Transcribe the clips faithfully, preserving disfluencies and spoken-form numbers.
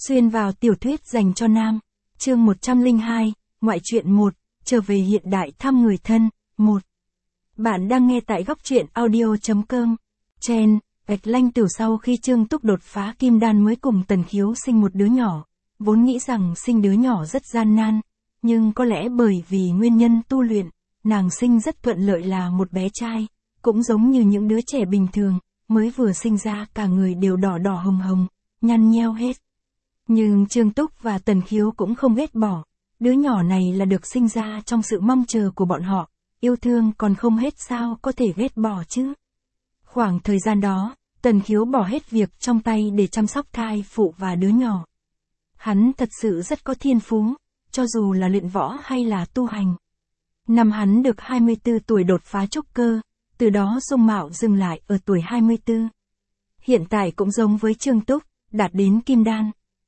Xuyên vào tiểu thuyết dành cho nam. Chương một trăm lẻ hai, ngoại truyện một, trở về hiện đại thăm người thân, một. Bạn đang nghe tại góc truyện audio chấm com. Chen, Bạch Lanh Tử sau khi Trương Túc đột phá kim đan mới cùng Tần Khiếu sinh một đứa nhỏ, vốn nghĩ rằng sinh đứa nhỏ rất gian nan, nhưng có lẽ bởi vì nguyên nhân tu luyện, nàng sinh rất thuận lợi là một bé trai, cũng giống như những đứa trẻ bình thường, mới vừa sinh ra cả người đều đỏ đỏ hồng hồng, nhăn nheo hết. Nhưng Trương Túc và Tần Khiếu cũng không ghét bỏ, đứa nhỏ này là được sinh ra trong sự mong chờ của bọn họ, yêu thương còn không hết sao có thể ghét bỏ chứ. Khoảng thời gian đó, Tần Khiếu bỏ hết việc trong tay để chăm sóc thai phụ và đứa nhỏ. Hắn thật sự rất có thiên phú, cho dù là luyện võ hay là tu hành. Năm hắn được hai mươi tư tuổi đột phá trúc cơ, từ đó dung mạo dừng lại ở tuổi hai mươi tư. Hiện tại cũng giống với Trương Túc, đạt đến kim đan.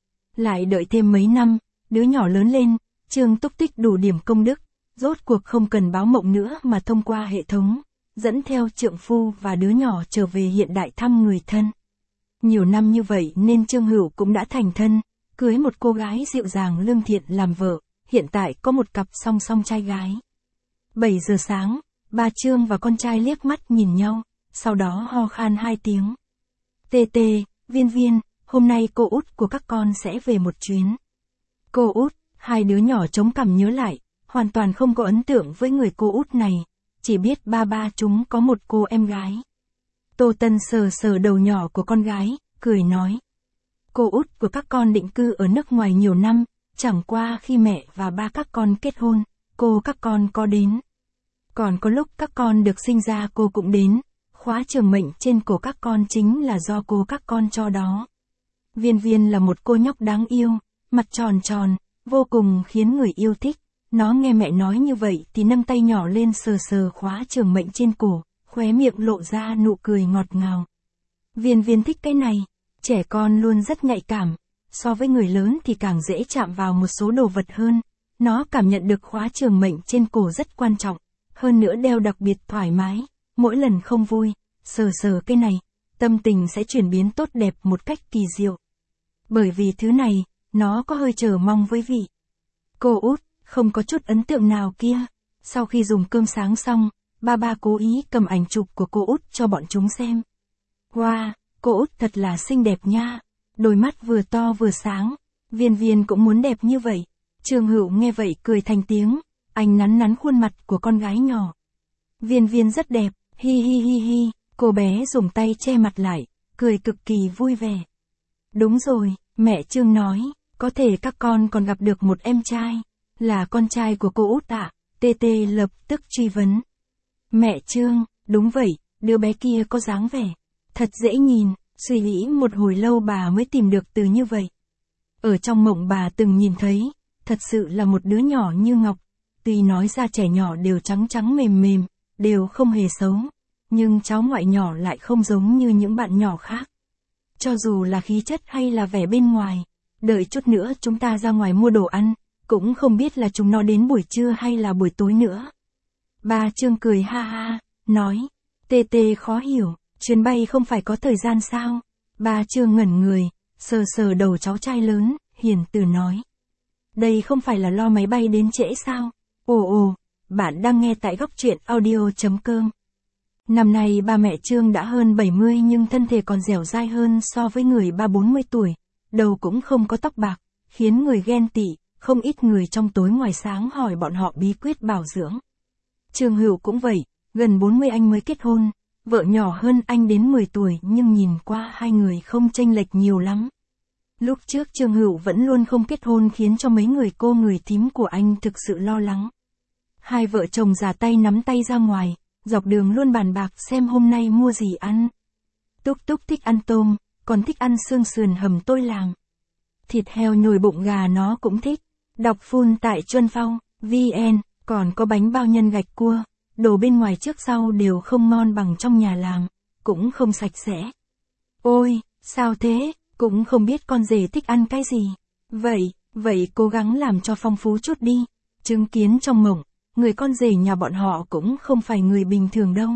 Lại đợi thêm mấy năm, đứa nhỏ lớn lên, Trương Túc tích đủ điểm công đức, rốt cuộc không cần báo mộng nữa mà thông qua hệ thống, dẫn theo trượng phu và đứa nhỏ trở về hiện đại thăm người thân. Nhiều năm như vậy nên Trương Hữu cũng đã thành thân, cưới một cô gái dịu dàng lương thiện làm vợ, hiện tại có một cặp song song trai gái. bảy giờ sáng, ba Trương và con trai liếc mắt nhìn nhau, sau đó ho khan hai tiếng. Tê tê, Viên Viên, hôm nay cô út của các con sẽ về một chuyến. Cô út, hai đứa nhỏ chống cằm nhớ lại, hoàn toàn không có ấn tượng với người cô út này, chỉ biết ba ba chúng có một cô em gái. Tô Tân sờ sờ đầu nhỏ của con gái, cười nói. Cô út của các con định cư ở nước ngoài nhiều năm, chẳng qua khi mẹ và ba các con kết hôn, cô các con có đến. Còn có lúc các con được sinh ra cô cũng đến, khóa trường mệnh trên cổ các con chính là do cô các con cho đó. Viên Viên là một cô nhóc đáng yêu, mặt tròn tròn, vô cùng khiến người yêu thích. Nó nghe mẹ nói như vậy thì nâng tay nhỏ lên sờ sờ khóa trường mệnh trên cổ, khóe miệng lộ ra nụ cười ngọt ngào. Viên Viên thích cái này, trẻ con luôn rất nhạy cảm, so với người lớn thì càng dễ chạm vào một số đồ vật hơn. Nó cảm nhận được khóa trường mệnh trên cổ rất quan trọng, hơn nữa đeo đặc biệt thoải mái, mỗi lần không vui, sờ sờ cái này, tâm tình sẽ chuyển biến tốt đẹp một cách kỳ diệu. Bởi vì thứ này, nó có hơi chờ mong với vị. Cô út, không có chút ấn tượng nào kia. Sau khi dùng cơm sáng xong, ba ba cố ý cầm ảnh chụp của cô út cho bọn chúng xem. Wow, cô út thật là xinh đẹp nha. Đôi mắt vừa to vừa sáng. Viên Viên cũng muốn đẹp như vậy. Trương Hữu nghe vậy cười thành tiếng. Anh nắn nắn khuôn mặt của con gái nhỏ. Viên Viên rất đẹp, hi hi hi hi. Cô bé dùng tay che mặt lại, cười cực kỳ vui vẻ. Đúng rồi, mẹ Trương nói, có thể các con còn gặp được một em trai. Là con trai của cô út ạ, Tê Tê lập tức truy vấn. Mẹ Trương, đúng vậy, đứa bé kia có dáng vẻ thật dễ nhìn, suy nghĩ một hồi lâu bà mới tìm được từ như vậy. Ở trong mộng bà từng nhìn thấy, thật sự là một đứa nhỏ như ngọc, tuy nói ra trẻ nhỏ đều trắng trắng mềm mềm, đều không hề xấu, nhưng cháu ngoại nhỏ lại không giống như những bạn nhỏ khác. Cho dù là khí chất hay là vẻ bên ngoài, đợi chút nữa chúng ta ra ngoài mua đồ ăn, cũng không biết là chúng nó đến buổi trưa hay là buổi tối nữa. Ba Trương cười ha ha, nói, Tê Tê khó hiểu, chuyến bay không phải có thời gian sao? Ba Trương ngẩn người, sờ sờ đầu cháu trai lớn, hiền từ nói. Đây không phải là lo máy bay đến trễ sao? Ồ ồ, bạn đang nghe tại góc truyện audio chấm com. Năm nay ba mẹ Trương đã hơn bảy mươi nhưng thân thể còn dẻo dai hơn so với người ba bốn mươi tuổi, đầu cũng không có tóc bạc, khiến người ghen tị. Không ít người trong tối ngoài sáng hỏi bọn họ bí quyết bảo dưỡng. Trương Hữu cũng vậy, gần bốn mươi anh mới kết hôn, vợ nhỏ hơn anh đến mười tuổi nhưng nhìn qua hai người không chênh lệch nhiều lắm. Lúc trước Trương Hữu vẫn luôn không kết hôn khiến cho mấy người cô người thím của anh thực sự lo lắng. Hai vợ chồng già tay nắm tay ra ngoài, dọc đường luôn bàn bạc xem hôm nay mua gì ăn. Túc Túc thích ăn tôm, còn thích ăn xương sườn hầm tôi làm. Thịt heo nhồi bụng gà nó cũng thích. Đọc full tại Chuân Phong, vê en, còn có bánh bao nhân gạch cua, đồ bên ngoài trước sau đều không ngon bằng trong nhà làm, cũng không sạch sẽ. Ôi, sao thế, cũng không biết con rể thích ăn cái gì. Vậy, vậy cố gắng làm cho phong phú chút đi. Chứng kiến trong mộng, người con rể nhà bọn họ cũng không phải người bình thường đâu.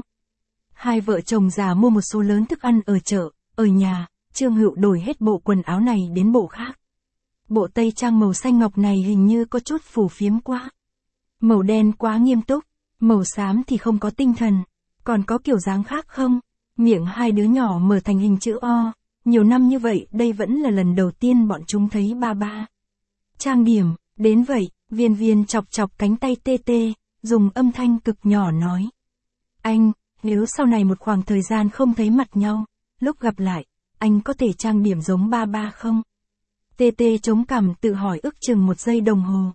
Hai vợ chồng già mua một số lớn thức ăn ở chợ, ở nhà, Trương Hữu đổi hết bộ quần áo này đến bộ khác. bộ tây trang màu xanh ngọc này hình như có chút phù phiếm quá. Màu đen quá nghiêm túc, màu xám thì không có tinh thần, còn có kiểu dáng khác không? Miệng hai đứa nhỏ mở thành hình chữ O, nhiều năm như vậy đây vẫn là lần đầu tiên bọn chúng thấy ba ba trang điểm, đến vậy, Viên Viên chọc chọc cánh tay tê tê, dùng âm thanh cực nhỏ nói. Anh, nếu sau này một khoảng thời gian không thấy mặt nhau, lúc gặp lại, anh có thể trang điểm giống ba ba không? Tê tê chống cằm tự hỏi ước chừng một giây đồng hồ.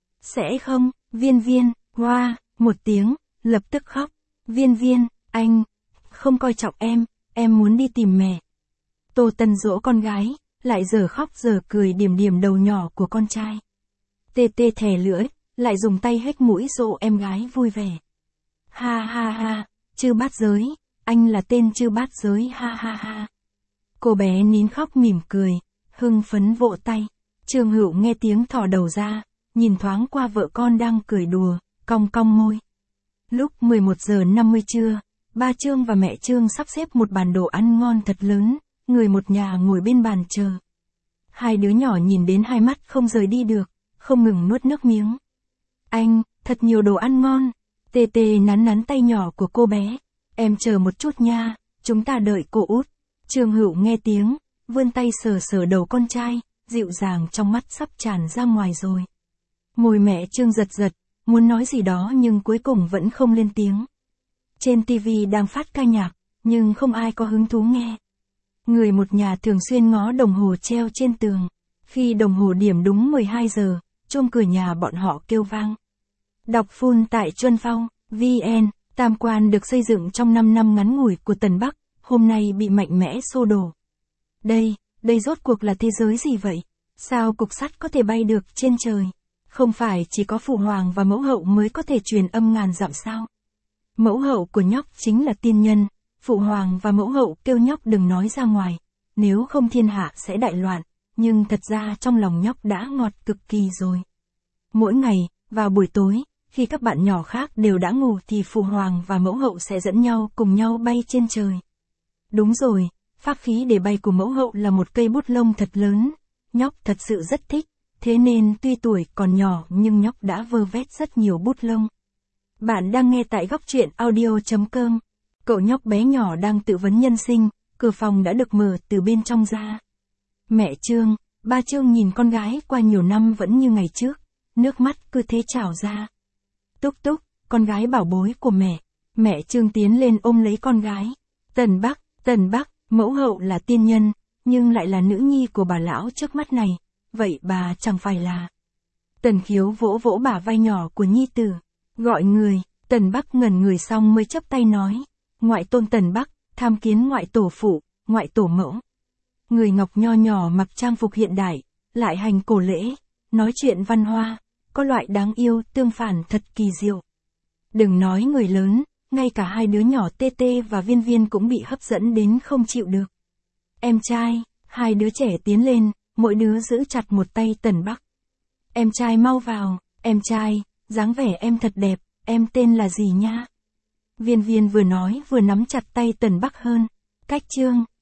Sẽ không, Viên Viên, hoa, một tiếng, lập tức khóc. Viên Viên, anh, không coi trọng em, em muốn đi tìm mẹ. Tô Tân dỗ con gái, lại giờ khóc giờ cười điểm điểm đầu nhỏ của con trai. Tê tê thè lưỡi, lại dùng tay hếch mũi dỗ em gái vui vẻ. Ha ha ha, Chư Bát Giới, anh là tên Chư Bát Giới ha ha ha. Cô bé nín khóc mỉm cười, hưng phấn vỗ tay. Trương Hữu nghe tiếng thò đầu ra, nhìn thoáng qua vợ con đang cười đùa, cong cong môi. Lúc mười một giờ năm mươi trưa, ba Trương và mẹ Trương sắp xếp một bàn đồ ăn ngon thật lớn, người một nhà ngồi bên bàn chờ. Hai đứa nhỏ nhìn đến hai mắt không rời đi được, không ngừng nuốt nước miếng. Anh, thật nhiều đồ ăn ngon. Tê tê nắn nắn tay nhỏ của cô bé. Em chờ một chút nha, chúng ta đợi cô út. Trương Hữu nghe tiếng, vươn tay sờ sờ đầu con trai, dịu dàng trong mắt sắp tràn ra ngoài rồi. Môi mẹ Trương giật giật, muốn nói gì đó nhưng cuối cùng vẫn không lên tiếng. Trên tivi đang phát ca nhạc, nhưng không ai có hứng thú nghe. Người một nhà thường xuyên ngó đồng hồ treo trên tường. Khi đồng hồ điểm đúng mười hai giờ, chuông cửa nhà bọn họ kêu vang. Đọc full tại Chuân Phong, vê en, tam quan được xây dựng trong năm năm ngắn ngủi của Tần Bắc, hôm nay bị mạnh mẽ xô đổ. Đây, đây rốt cuộc là thế giới gì vậy? Sao cục sắt có thể bay được trên trời? Không phải chỉ có phụ hoàng và mẫu hậu mới có thể truyền âm ngàn dặm sao? Mẫu hậu của nhóc chính là tiên nhân, phụ hoàng và mẫu hậu kêu nhóc đừng nói ra ngoài, nếu không thiên hạ sẽ đại loạn, nhưng thật ra trong lòng nhóc đã ngọt cực kỳ rồi. Mỗi ngày, vào buổi tối, khi các bạn nhỏ khác đều đã ngủ thì phụ hoàng và mẫu hậu sẽ dẫn nhau cùng nhau bay trên trời. Đúng rồi, pháp khí để bay của mẫu hậu là một cây bút lông thật lớn, nhóc thật sự rất thích, thế nên tuy tuổi còn nhỏ nhưng nhóc đã vơ vét rất nhiều bút lông. Bạn đang nghe tại góc truyện audio chấm com. Cậu nhóc bé nhỏ đang tự vấn nhân sinh, cửa phòng đã được mở từ bên trong ra. Mẹ Trương, ba Trương nhìn con gái qua nhiều năm vẫn như ngày trước, nước mắt cứ thế trào ra. Túc Túc, con gái bảo bối của mẹ. Mẹ Trương tiến lên ôm lấy con gái. Tần Bắc, Tần Bắc, mẫu hậu là tiên nhân, nhưng lại là nữ nhi của bà lão trước mắt này, vậy bà chẳng phải là. Tần Khiếu vỗ vỗ bả vai nhỏ của nhi tử, gọi người. Tần Bắc ngẩn người xong mới chắp tay nói. Ngoại tôn Tần Bắc, tham kiến ngoại tổ phụ, ngoại tổ mẫu. Người ngọc nho nhỏ mặc trang phục hiện đại, lại hành cổ lễ, nói chuyện văn hoa, có loại đáng yêu tương phản thật kỳ diệu. Đừng nói người lớn, ngay cả hai đứa nhỏ Tê Tê và Viên Viên cũng bị hấp dẫn đến không chịu được. Em trai, hai đứa trẻ tiến lên, mỗi đứa giữ chặt một tay Tần Bắc. Em trai mau vào, em trai, dáng vẻ em thật đẹp, em tên là gì nha? Viên Viên vừa nói vừa nắm chặt tay Tần Bắc hơn. Cách Trương,